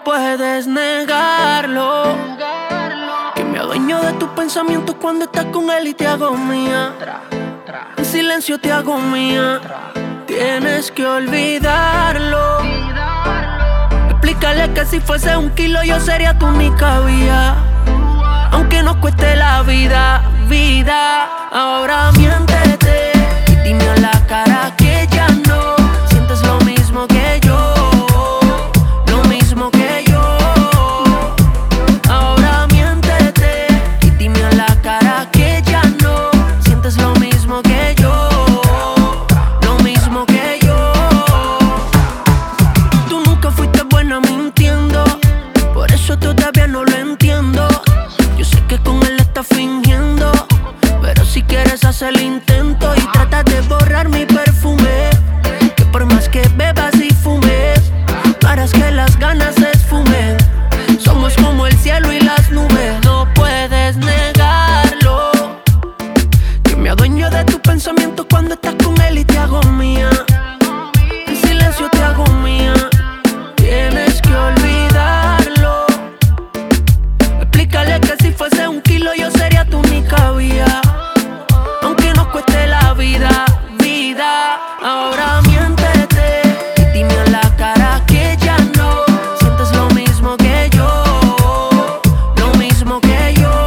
puedes negarlo, que me adueño de tus pensamientos cuando estás con él y te hago mía. En silencio te hago mía. Tienes que olvidarlo. Explícale que si fuese 1 kilo yo sería tu única vía, aunque nos cueste la vida. Ahora miéntete y dime a la cara que ya no sientes lo mismo que yo, lo mismo que yo. Ahora miéntete y dime a la cara que ya no sientes lo mismo que yo, lo mismo que yo. Tú nunca fuiste buena mintiendo, por eso todavía no lo entiendo. Yo sé que con él estás fingiendo, pero si quieres hacer el intento y tratas de borrar mi perfume, que por más que bebas y fumes, no harás que las ganas se esfumen. Somos como el cielo y las nubes, no puedes negarlo, que me adueño de tus pensamientos cuando estás con él y te hago mía. En silencio te hago mía. Tienes que olvidarlo. Explícale que si fuese 1 kilo yo sería tu única vía, aunque nos cueste la vida. Ahora miéntete y dime a la cara que ya no sientes lo mismo que yo, lo mismo que yo.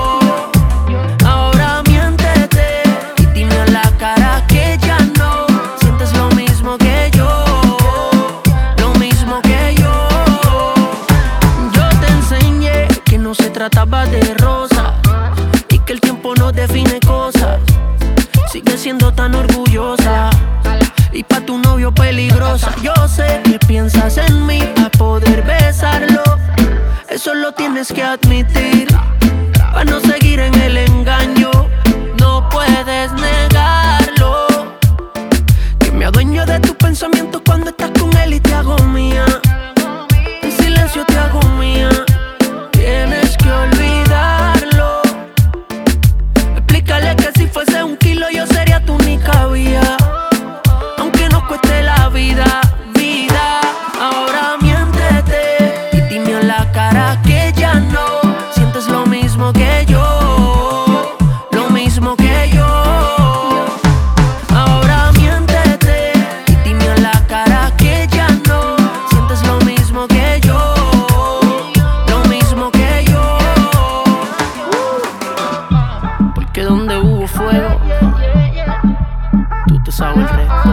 Ahora miéntete y dime a la cara que ya no sientes lo mismo que yo, lo mismo que yo. Yo te enseñé que no se trataba de rosas y que el tiempo no define cosas. Sigue siendo tan orgullosa y pa' tu novio peligrosa. Yo sé que piensas en mí pa' poder besarlo, eso lo tienes que admitir, pa' no seguir en el engaño. No puedes negarlo, que me adueño de tus pensamientos cuando estás con él y te hago mía. En silencio te hago mía. Tienes que olvidarlo. Explícale que si fuese 1 kilo yo sería tu única vía, aunque nos cueste la vida. Ahora miéntete y dime a la cara que ya no sientes lo mismo que yo, lo mismo que yo. Ahora miéntete y dime a la cara que ya no sientes lo mismo que yo, lo mismo que yo. Porque donde hubo fuego, tú te sabes el resto.